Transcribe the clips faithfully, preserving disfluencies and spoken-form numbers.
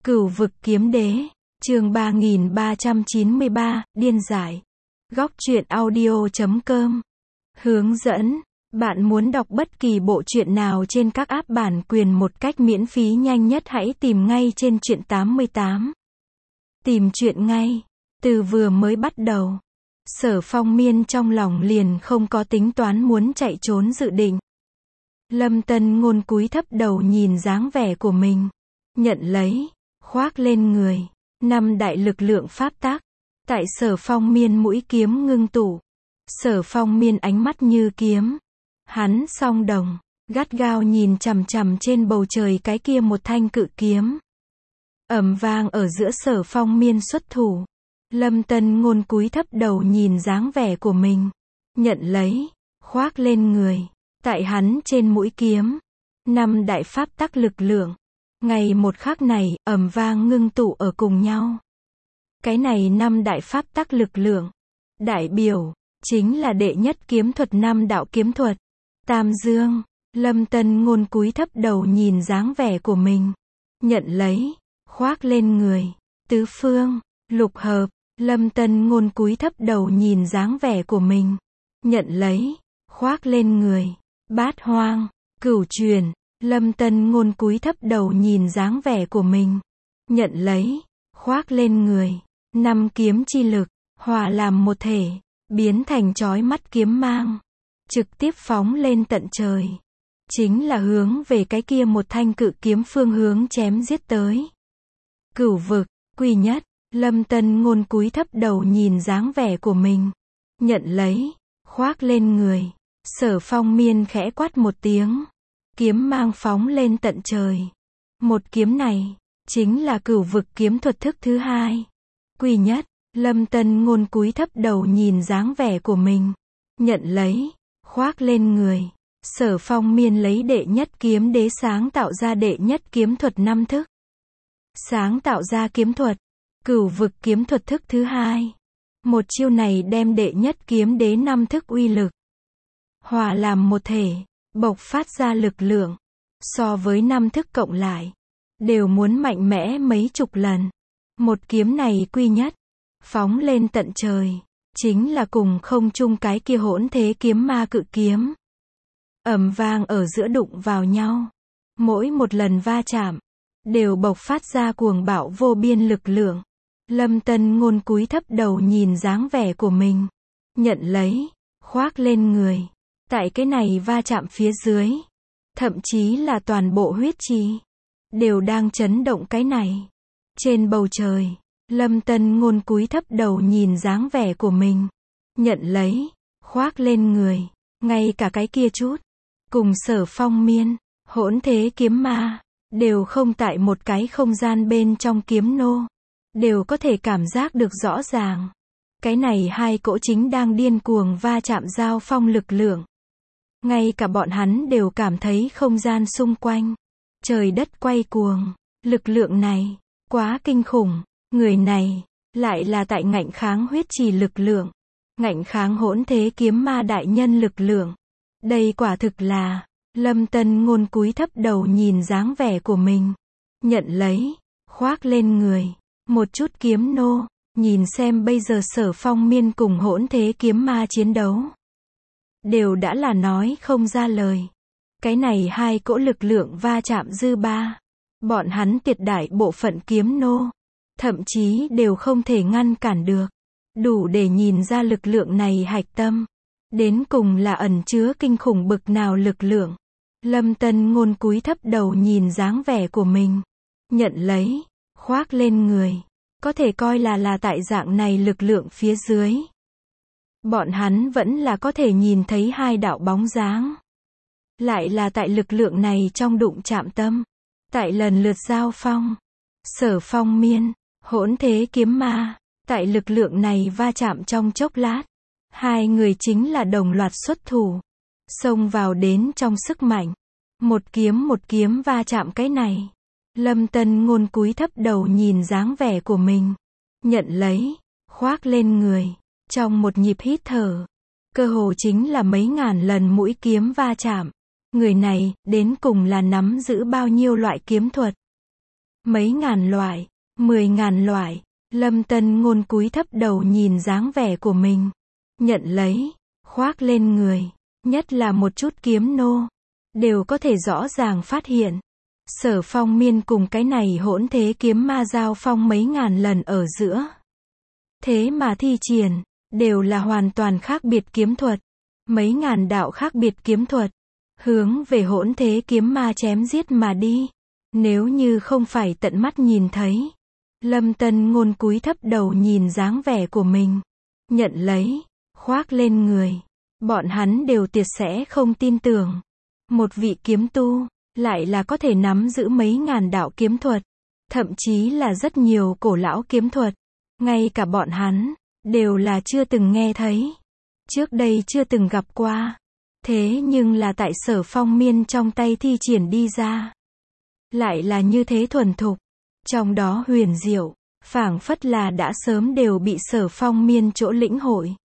Cửu vực kiếm đế, chương ba nghìn ba trăm chín mươi ba, điên dại. Góc truyện audio chấm com. Hướng dẫn, bạn muốn đọc bất kỳ bộ truyện nào trên các app bản quyền một cách miễn phí nhanh nhất hãy tìm ngay trên truyện tám mươi tám. Tìm truyện ngay. Từ vừa mới bắt đầu, Sở Phong Miên trong lòng liền không có tính toán muốn chạy trốn dự định. Lâm Tân Ngôn cúi thấp đầu nhìn dáng vẻ của mình, nhận lấy, khoác lên người, năm đại lực lượng pháp tắc. Tại Sở Phong Miên mũi kiếm ngưng tụ, Sở Phong Miên ánh mắt như kiếm, hắn song đồng, gắt gao nhìn chằm chằm trên bầu trời cái kia một thanh cự kiếm. Ầm vang ở giữa Sở Phong Miên xuất thủ, Lâm Tân Ngôn cúi thấp đầu nhìn dáng vẻ của mình, nhận lấy, khoác lên người, tại hắn trên mũi kiếm, năm đại pháp tắc lực lượng, ngày một khắc này, ầm vang ngưng tụ ở cùng nhau. Cái này năm đại pháp tắc lực lượng, đại biểu, chính là đệ nhất kiếm thuật năm đạo kiếm thuật, Tam Dương. Lâm Tân Ngôn cúi thấp đầu nhìn dáng vẻ của mình, nhận lấy, khoác lên người, tứ phương, lục hợp. Lâm Tân Ngôn cúi thấp đầu nhìn dáng vẻ của mình, nhận lấy, khoác lên người, bát hoang, cửu truyền. Lâm Tân Ngôn cúi thấp đầu nhìn dáng vẻ của mình, nhận lấy, khoác lên người, năm kiếm chi lực, hòa làm một thể, biến thành chói mắt kiếm mang, trực tiếp phóng lên tận trời. Chính là hướng về cái kia một thanh cự kiếm phương hướng chém giết tới. Cửu vực, quy nhất. Lâm Tân Ngôn cúi thấp đầu nhìn dáng vẻ của mình, nhận lấy, khoác lên người. Sở Phong Miên khẽ quát một tiếng, kiếm mang phóng lên tận trời. Một kiếm này, chính là cửu vực kiếm thuật thức thứ hai. Quy nhất. Lâm Tân Ngôn cúi thấp đầu nhìn dáng vẻ của mình, nhận lấy, khoác lên người. Sở Phong Miên lấy đệ nhất kiếm đế sáng tạo ra đệ nhất kiếm thuật năm thức. Sáng tạo ra kiếm thuật, cửu vực kiếm thuật thức thứ hai. Một chiêu này đem đệ nhất kiếm đế năm thức uy lực, hòa làm một thể, bộc phát ra lực lượng, so với năm thức cộng lại, đều muốn mạnh mẽ mấy chục lần. Một kiếm này quy nhất, phóng lên tận trời, chính là cùng không chung cái kia hỗn thế kiếm ma cự kiếm. Ầm vang ở giữa đụng vào nhau, mỗi một lần va chạm, đều bộc phát ra cuồng bạo vô biên lực lượng. Lâm Tân Ngôn cúi thấp đầu nhìn dáng vẻ của mình, nhận lấy, khoác lên người. Tại cái này va chạm phía dưới, thậm chí là toàn bộ huyết chi, đều đang chấn động cái này. Trên bầu trời, Lâm Tân Ngôn cúi thấp đầu nhìn dáng vẻ của mình, nhận lấy, khoác lên người. Ngay cả cái kia chút, cùng Sở Phong Miên, hỗn thế kiếm ma, đều không tại một cái không gian bên trong kiếm nô, đều có thể cảm giác được rõ ràng. Cái này hai cỗ chính đang điên cuồng va chạm giao phong lực lượng. Ngay cả bọn hắn đều cảm thấy không gian xung quanh, trời đất quay cuồng. Lực lượng này, quá kinh khủng. Người này, lại là tại ngạnh kháng huyết trì lực lượng, ngạnh kháng hỗn thế kiếm ma đại nhân lực lượng. Đây quả thực là, Lâm Tân Ngôn cúi thấp đầu nhìn dáng vẻ của mình, nhận lấy, khoác lên người. Một chút kiếm nô, nhìn xem bây giờ Sở Phong Miên cùng hỗn thế kiếm ma chiến đấu, đều đã là nói không ra lời. Cái này hai cỗ lực lượng va chạm dư ba, bọn hắn tuyệt đại bộ phận kiếm nô, thậm chí đều không thể ngăn cản được. Đủ để nhìn ra lực lượng này hạch tâm, đến cùng là ẩn chứa kinh khủng bực nào lực lượng. Lâm Tân Ngôn cúi thấp đầu nhìn dáng vẻ của mình, nhận lấy, khoác lên người. Có thể coi là là tại dạng này lực lượng phía dưới, bọn hắn vẫn là có thể nhìn thấy hai đạo bóng dáng. Lại là tại lực lượng này trong đụng chạm tâm, tại lần lượt giao phong, Sở Phong Miên, hỗn thế kiếm ma, tại lực lượng này va chạm trong chốc lát, hai người chính là đồng loạt xuất thủ, xông vào đến trong sức mạnh. Một kiếm một kiếm va chạm cái này. Lâm Tân Ngôn cúi thấp đầu nhìn dáng vẻ của mình, nhận lấy, khoác lên người. Trong một nhịp hít thở, cơ hồ chính là mấy ngàn lần mũi kiếm va chạm. Người này, đến cùng là nắm giữ bao nhiêu loại kiếm thuật. Mấy ngàn loại, mười ngàn loại. Lâm Tân Ngôn cúi thấp đầu nhìn dáng vẻ của mình. Nhận lấy, khoác lên người. Nhất là một chút kiếm nô. Đều có thể rõ ràng phát hiện. Sở Phong Miên cùng cái này hỗn thế kiếm ma giao phong mấy ngàn lần ở giữa. Thế mà thi triển, đều là hoàn toàn khác biệt kiếm thuật. Mấy ngàn đạo khác biệt kiếm thuật. Hướng về hỗn thế kiếm ma chém giết mà đi. Nếu như không phải tận mắt nhìn thấy. Lâm Tân Ngôn cúi thấp đầu nhìn dáng vẻ của mình. Nhận lấy, khoác lên người. Bọn hắn đều tuyệt sẽ không tin tưởng. Một vị kiếm tu, lại là có thể nắm giữ mấy ngàn đạo kiếm thuật. Thậm chí là rất nhiều cổ lão kiếm thuật. Ngay cả bọn hắn, đều là chưa từng nghe thấy. Trước đây chưa từng gặp qua. Thế nhưng là tại Sở Phong Miên trong tay thi triển đi ra. Lại là như thế thuần thục. Trong đó huyền diệu, phảng phất là đã sớm đều bị Sở Phong Miên chỗ lĩnh hội.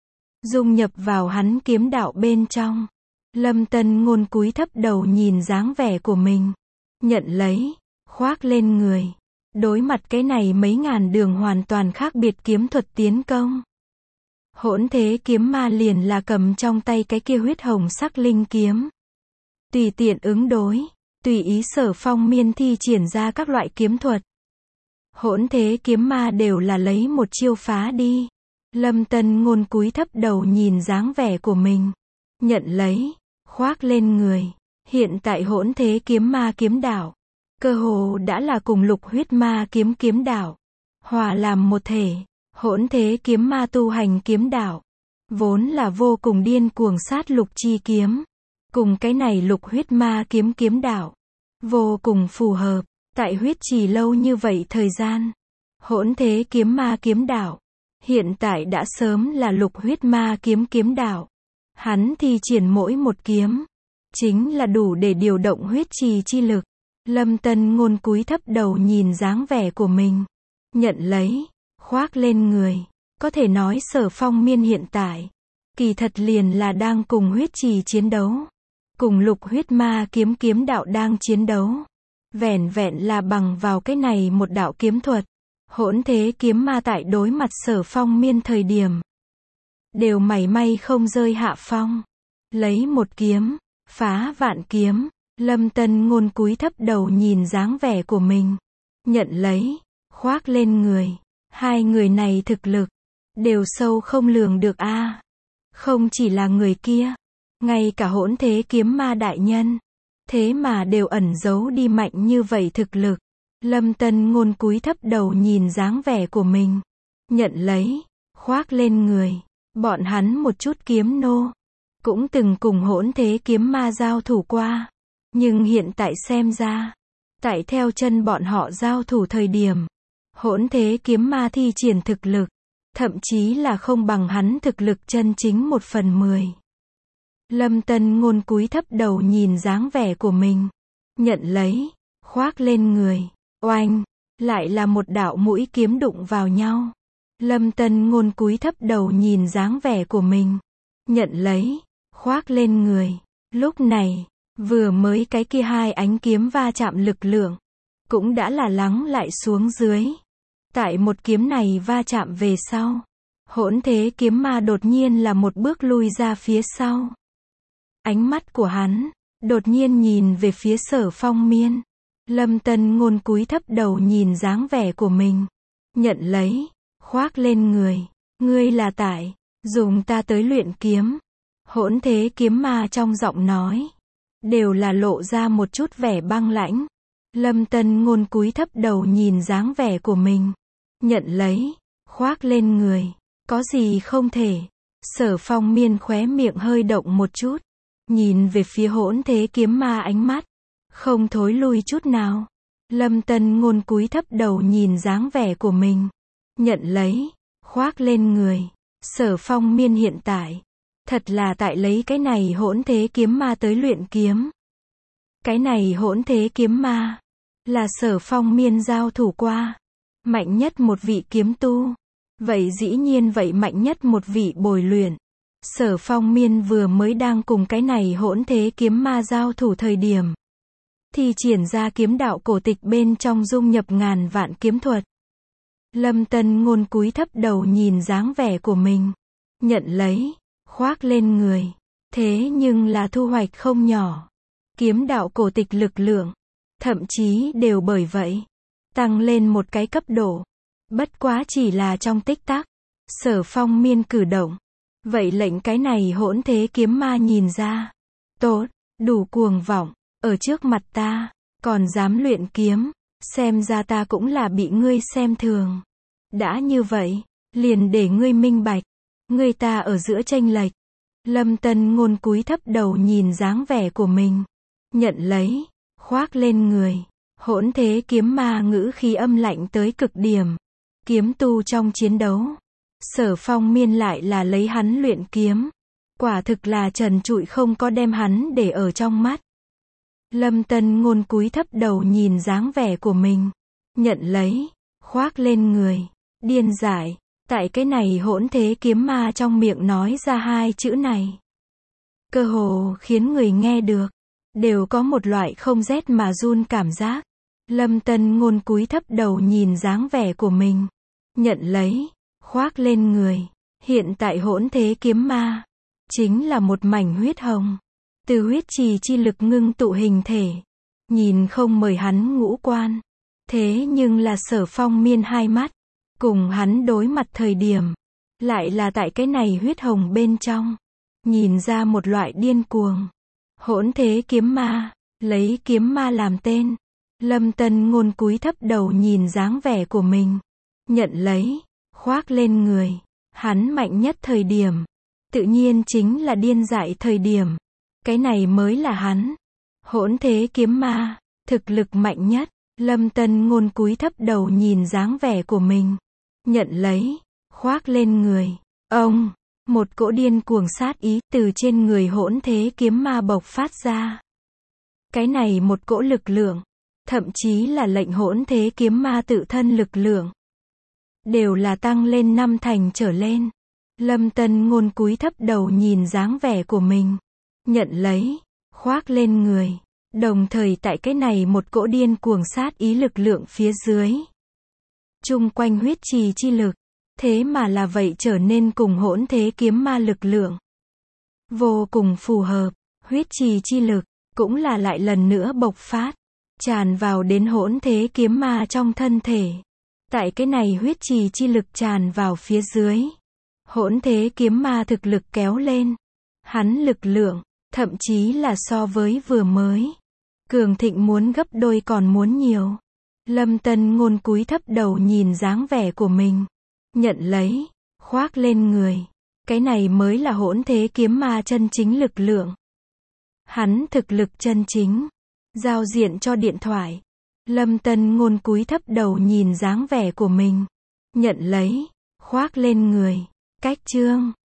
Dung nhập vào hắn kiếm đạo bên trong. Lâm Tân Ngôn cúi thấp đầu nhìn dáng vẻ của mình. Nhận lấy, khoác lên người. Đối mặt cái này mấy ngàn đường hoàn toàn khác biệt kiếm thuật tiến công. Hỗn thế kiếm ma liền là cầm trong tay cái kia huyết hồng sắc linh kiếm. Tùy tiện ứng đối, tùy ý Sở Phong Miên thi triển ra các loại kiếm thuật. Hỗn thế kiếm ma đều là lấy một chiêu phá đi. Lâm Tân Ngôn cúi thấp đầu nhìn dáng vẻ của mình. Nhận lấy, khoác lên người. Hiện tại hỗn thế kiếm ma kiếm đạo. Cơ hồ đã là cùng lục huyết ma kiếm kiếm đạo. Hòa làm một thể. Hỗn thế kiếm ma tu hành kiếm đạo. Vốn là vô cùng điên cuồng sát lục chi kiếm. Cùng cái này lục huyết ma kiếm kiếm đạo. Vô cùng phù hợp. Tại huyết trì lâu như vậy thời gian. Hỗn thế kiếm ma kiếm đạo. Hiện tại đã sớm là lục huyết ma kiếm kiếm đạo. Hắn thi triển mỗi một kiếm. Chính là đủ để điều động huyết trì chi lực. Lâm Tân Ngôn cúi thấp đầu nhìn dáng vẻ của mình. Nhận lấy, khoác lên người. Có thể nói Sở Phong Miên hiện tại. Kỳ thật liền là đang cùng huyết trì chiến đấu. Cùng lục huyết ma kiếm kiếm đạo đang chiến đấu. Vẻn vẹn là bằng vào cái này một đạo kiếm thuật. Hỗn thế kiếm ma tại đối mặt Sở Phong Miên thời điểm. Đều mảy may không rơi hạ phong. Lấy một kiếm, phá vạn kiếm. Lâm Tân Ngôn cúi thấp đầu nhìn dáng vẻ của mình. Nhận lấy, khoác lên người. Hai người này thực lực. Đều sâu không lường được a. À. Không chỉ là người kia. Ngay cả hỗn thế kiếm ma đại nhân. Thế mà đều ẩn giấu đi mạnh như vậy thực lực. Lâm Tân Ngôn cúi thấp đầu nhìn dáng vẻ của mình. Nhận lấy, khoác lên người. Bọn hắn một chút kiếm nô. Cũng từng cùng hỗn thế kiếm ma giao thủ qua. Nhưng hiện tại xem ra. Tại theo chân bọn họ giao thủ thời điểm. Hỗn thế kiếm ma thi triển thực lực. Thậm chí là không bằng hắn thực lực chân chính một phần mười. Lâm Tân Ngôn cúi thấp đầu nhìn dáng vẻ của mình. Nhận lấy, khoác lên người. Oanh, lại là một đạo mũi kiếm đụng vào nhau. Lâm Tân Ngôn cúi thấp đầu nhìn dáng vẻ của mình. Nhận lấy, khoác lên người. Lúc này, vừa mới cái kia hai ánh kiếm va chạm lực lượng. Cũng đã là lắng lại xuống dưới. Tại một kiếm này va chạm về sau. Hỗn thế kiếm ma đột nhiên là một bước lui ra phía sau. Ánh mắt của hắn, đột nhiên nhìn về phía Sở Phong Miên. Lâm Tân Ngôn cúi thấp đầu nhìn dáng vẻ của mình. Nhận lấy, khoác lên người. Ngươi là tại, dùng ta tới luyện kiếm. Hỗn thế kiếm ma trong giọng nói. Đều là lộ ra một chút vẻ băng lãnh. Lâm Tân Ngôn cúi thấp đầu nhìn dáng vẻ của mình. Nhận lấy, khoác lên người. Có gì không thể. Sở Phong Miên khóe miệng hơi động một chút. Nhìn về phía hỗn thế kiếm ma ánh mắt. Không thối lui chút nào. Lâm Tân Ngôn cúi thấp đầu nhìn dáng vẻ của mình. Nhận lấy, khoác lên người. Sở Phong Miên hiện tại. Thật là tại lấy cái này hỗn thế kiếm ma tới luyện kiếm. Cái này hỗn thế kiếm ma. Là Sở Phong Miên giao thủ qua. Mạnh nhất một vị kiếm tu. Vậy dĩ nhiên vậy mạnh nhất một vị bồi luyện. Sở Phong Miên vừa mới đang cùng cái này hỗn thế kiếm ma giao thủ thời điểm. thi triển ra kiếm đạo cổ tịch bên trong dung nhập ngàn vạn kiếm thuật. Lâm Tân Ngôn cúi thấp đầu nhìn dáng vẻ của mình, nhận lấy, khoác lên người. Thế nhưng là thu hoạch không nhỏ. Kiếm đạo cổ tịch lực lượng, thậm chí đều bởi vậy, tăng lên một cái cấp độ. Bất quá chỉ là trong tích tắc, Sở Phong Miên cử động. Vậy lệnh cái này hỗn thế kiếm ma nhìn ra. Tốt, đủ cuồng vọng, ở trước mặt ta, còn dám luyện kiếm, xem ra ta cũng là bị ngươi xem thường. Đã như vậy, liền để ngươi minh bạch, ngươi ta ở giữa chênh lệch. Lâm Tân Ngôn cúi thấp đầu nhìn dáng vẻ của mình, nhận lấy, khoác lên người. Hỗn thế kiếm ma ngữ khí âm lạnh tới cực điểm. Kiếm tu trong chiến đấu, Sở Phong Miên lại là lấy hắn luyện kiếm. Quả thực là trần trụi không có đem hắn để ở trong mắt. Lâm Tân Ngôn cúi thấp đầu nhìn dáng vẻ của mình, nhận lấy, khoác lên người. Điên dại, tại cái này hỗn thế kiếm ma trong miệng nói ra hai chữ này. Cơ hồ khiến người nghe được, đều có một loại không rét mà run cảm giác. Lâm Tân Ngôn cúi thấp đầu nhìn dáng vẻ của mình, nhận lấy, khoác lên người. Hiện tại hỗn thế kiếm ma, chính là một mảnh huyết hồng. Từ huyết trì chi lực ngưng tụ hình thể. Nhìn không mời hắn ngũ quan. Thế nhưng là Sở Phong Miên hai mắt. Cùng hắn đối mặt thời điểm. Lại là tại cái này huyết hồng bên trong. Nhìn ra một loại điên cuồng. Hỗn thế kiếm ma. Lấy kiếm ma làm tên. Lâm Tân Ngôn cúi thấp đầu nhìn dáng vẻ của mình. Nhận lấy. Khoác lên người. Hắn mạnh nhất thời điểm. Tự nhiên chính là điên dại thời điểm. Cái này mới là hắn. Hỗn thế kiếm ma. Thực lực mạnh nhất. Lâm Tân Ngôn cúi thấp đầu nhìn dáng vẻ của mình. Nhận lấy. Khoác lên người. Ông. Một cỗ điên cuồng sát ý từ trên người hỗn thế kiếm ma bộc phát ra. Cái này một cỗ lực lượng. Thậm chí là lệnh hỗn thế kiếm ma tự thân lực lượng. Đều là tăng lên năm thành trở lên. Lâm Tân Ngôn cúi thấp đầu nhìn dáng vẻ của mình. Nhận lấy. Khoác lên người. Đồng thời tại cái này một cỗ điên cuồng sát ý lực lượng phía dưới. Chung quanh huyết trì chi lực. Thế mà là vậy trở nên cùng hỗn thế kiếm ma lực lượng. Vô cùng phù hợp. Huyết trì chi lực. Cũng là lại lần nữa bộc phát. Tràn vào đến hỗn thế kiếm ma trong thân thể. Tại cái này huyết trì chi lực tràn vào phía dưới. Hỗn thế kiếm ma thực lực kéo lên. Hắn lực lượng. Thậm chí là so với vừa mới. Cường thịnh muốn gấp đôi còn muốn nhiều. Lâm Tân Ngôn cúi thấp đầu nhìn dáng vẻ của mình. Nhận lấy. Khoác lên người. Cái này mới là hỗn thế kiếm ma chân chính lực lượng. Hắn thực lực chân chính. Giao diện cho điện thoại. Lâm Tân Ngôn cúi thấp đầu nhìn dáng vẻ của mình. Nhận lấy. Khoác lên người. Cách chương.